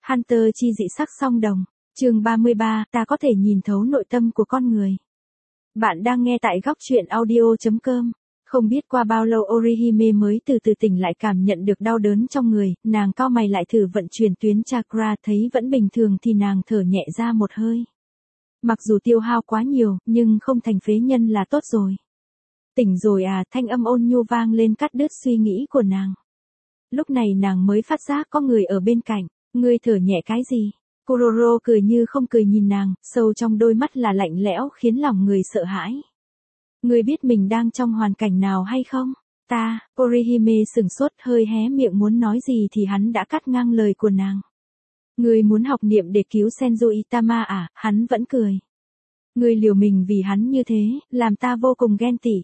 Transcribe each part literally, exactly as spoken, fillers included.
Hunter chi dị sắc song đồng. Chương ba mươi ba, ta có thể nhìn thấu nội tâm của con người. Bạn đang nghe tại góc truyện audio chấm com. Không biết qua bao lâu Orihime mới từ từ tỉnh lại, cảm nhận được đau đớn trong người, nàng cau mày lại thử vận chuyển tuyến chakra, thấy vẫn bình thường thì nàng thở nhẹ ra một hơi. Mặc dù tiêu hao quá nhiều, nhưng không thành phế nhân là tốt rồi. Tỉnh rồi à, thanh âm ôn nhu vang lên cắt đứt suy nghĩ của nàng. Lúc này nàng mới phát giác có người ở bên cạnh. Ngươi thở nhẹ cái gì? Kuroro cười như không cười nhìn nàng, sâu trong đôi mắt là lạnh lẽo khiến lòng người sợ hãi. Ngươi biết mình đang trong hoàn cảnh nào hay không? Ta, Orihime sừng sốt, hơi hé miệng muốn nói gì thì hắn đã cắt ngang lời của nàng. Ngươi muốn học niệm để cứu Senju Itama à? Hắn vẫn cười. Ngươi liều mình vì hắn như thế, làm ta vô cùng ghen tị.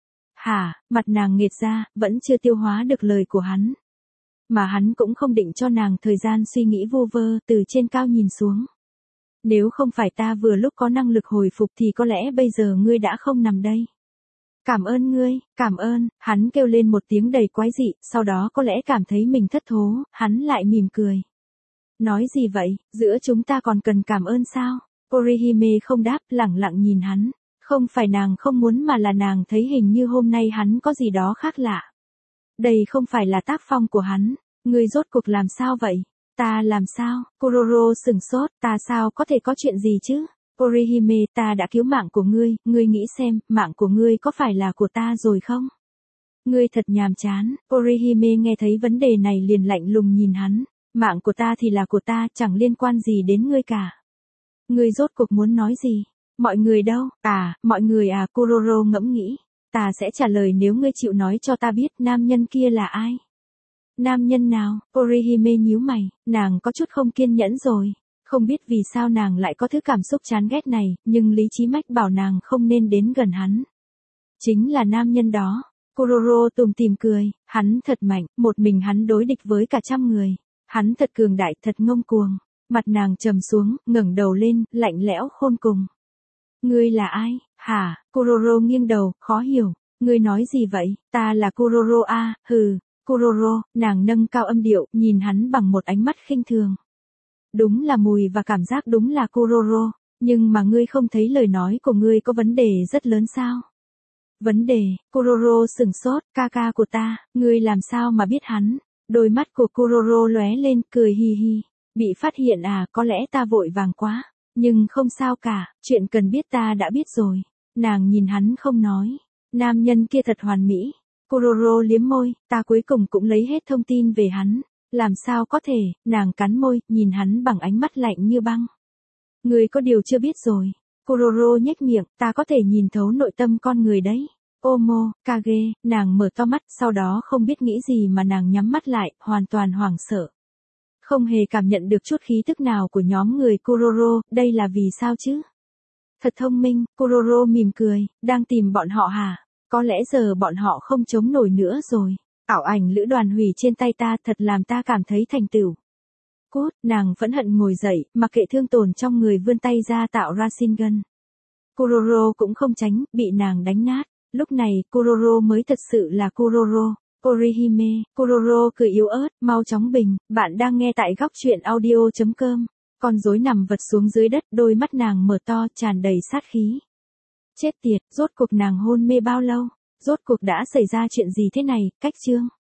Hả? Mặt nàng nghệt ra, vẫn chưa tiêu hóa được lời của hắn. Mà hắn cũng không định cho nàng thời gian suy nghĩ vô vơ, từ trên cao nhìn xuống. Nếu không phải ta vừa lúc có năng lực hồi phục thì có lẽ bây giờ ngươi đã không nằm đây. Cảm ơn ngươi, cảm ơn, hắn kêu lên một tiếng đầy quái dị, sau đó có lẽ cảm thấy mình thất thố, hắn lại mỉm cười. Nói gì vậy, giữa chúng ta còn cần cảm ơn sao? Orihime không đáp, lẳng lặng nhìn hắn. Không phải nàng không muốn mà là nàng thấy hình như hôm nay hắn có gì đó khác lạ. Đây không phải là tác phong của hắn. Ngươi rốt cuộc làm sao vậy? Ta làm sao? Kuroro sừng sốt, ta sao có thể có chuyện gì chứ? Orihime, ta đã cứu mạng của ngươi, ngươi nghĩ xem, mạng của ngươi có phải là của ta rồi không? Ngươi thật nhàm chán. Orihime nghe thấy vấn đề này liền lạnh lùng nhìn hắn. Mạng của ta thì là của ta, chẳng liên quan gì đến ngươi cả. Ngươi rốt cuộc muốn nói gì? Mọi người đâu? À, mọi người à, Kuroro ngẫm nghĩ. Ta sẽ trả lời nếu ngươi chịu nói cho ta biết nam nhân kia là ai. Nam nhân nào? Orihime nhíu mày, nàng có chút không kiên nhẫn rồi. Không biết vì sao nàng lại có thứ cảm xúc chán ghét này, nhưng lý trí mách bảo nàng không nên đến gần hắn. Chính là nam nhân đó. Kuroro tủm tỉm cười, hắn thật mạnh, một mình hắn đối địch với cả trăm người. Hắn thật cường đại, thật ngông cuồng. Mặt nàng trầm xuống, ngẩng đầu lên, lạnh lẽo khôn cùng. Ngươi là ai? Hả? Kuroro nghiêng đầu, khó hiểu. Ngươi nói gì vậy? Ta là Kuroro a, hừ. Kuroro, nàng nâng cao âm điệu, nhìn hắn bằng một ánh mắt khinh thường. Đúng là mùi và cảm giác đúng là Kuroro, nhưng mà ngươi không thấy lời nói của ngươi có vấn đề rất lớn sao? Vấn đề? Kuroro sừng sốt, ca ca của ta, ngươi làm sao mà biết hắn? Đôi mắt của Kuroro lóe lên, cười hi hi. Bị phát hiện à, có lẽ ta vội vàng quá. Nhưng không sao cả, chuyện cần biết ta đã biết rồi. Nàng nhìn hắn không nói. Nam nhân kia thật hoàn mỹ. Kuroro liếm môi, ta cuối cùng cũng lấy hết thông tin về hắn. Làm sao có thể, nàng cắn môi, nhìn hắn bằng ánh mắt lạnh như băng. Người có điều chưa biết rồi. Kuroro nhếch miệng, ta có thể nhìn thấu nội tâm con người đấy. Omo, Kage, nàng mở to mắt, sau đó không biết nghĩ gì mà nàng nhắm mắt lại, hoàn toàn hoảng sợ. Không hề cảm nhận được chút khí tức nào của nhóm người Kuroro, đây là vì sao chứ? Thật thông minh, Kuroro mỉm cười, đang tìm bọn họ hả? Có lẽ giờ bọn họ không chống nổi nữa rồi. Ảo ảnh lữ đoàn hủy trên tay ta thật làm ta cảm thấy thành tựu. Cút, nàng phẫn hận ngồi dậy, mặc kệ thương tổn trong người vươn tay ra tạo Rasengan. Kuroro cũng không tránh, bị nàng đánh nát. Lúc này, Kuroro mới thật sự là Kuroro. Orihime, Kuroro cười yếu ớt, mau chóng bình, bạn đang nghe tại góc truyện audio chấm com. Con rối nằm vật xuống dưới đất, đôi mắt nàng mở to, tràn đầy sát khí. Chết tiệt, rốt cuộc nàng hôn mê bao lâu? Rốt cuộc đã xảy ra chuyện gì thế này? Cách chương.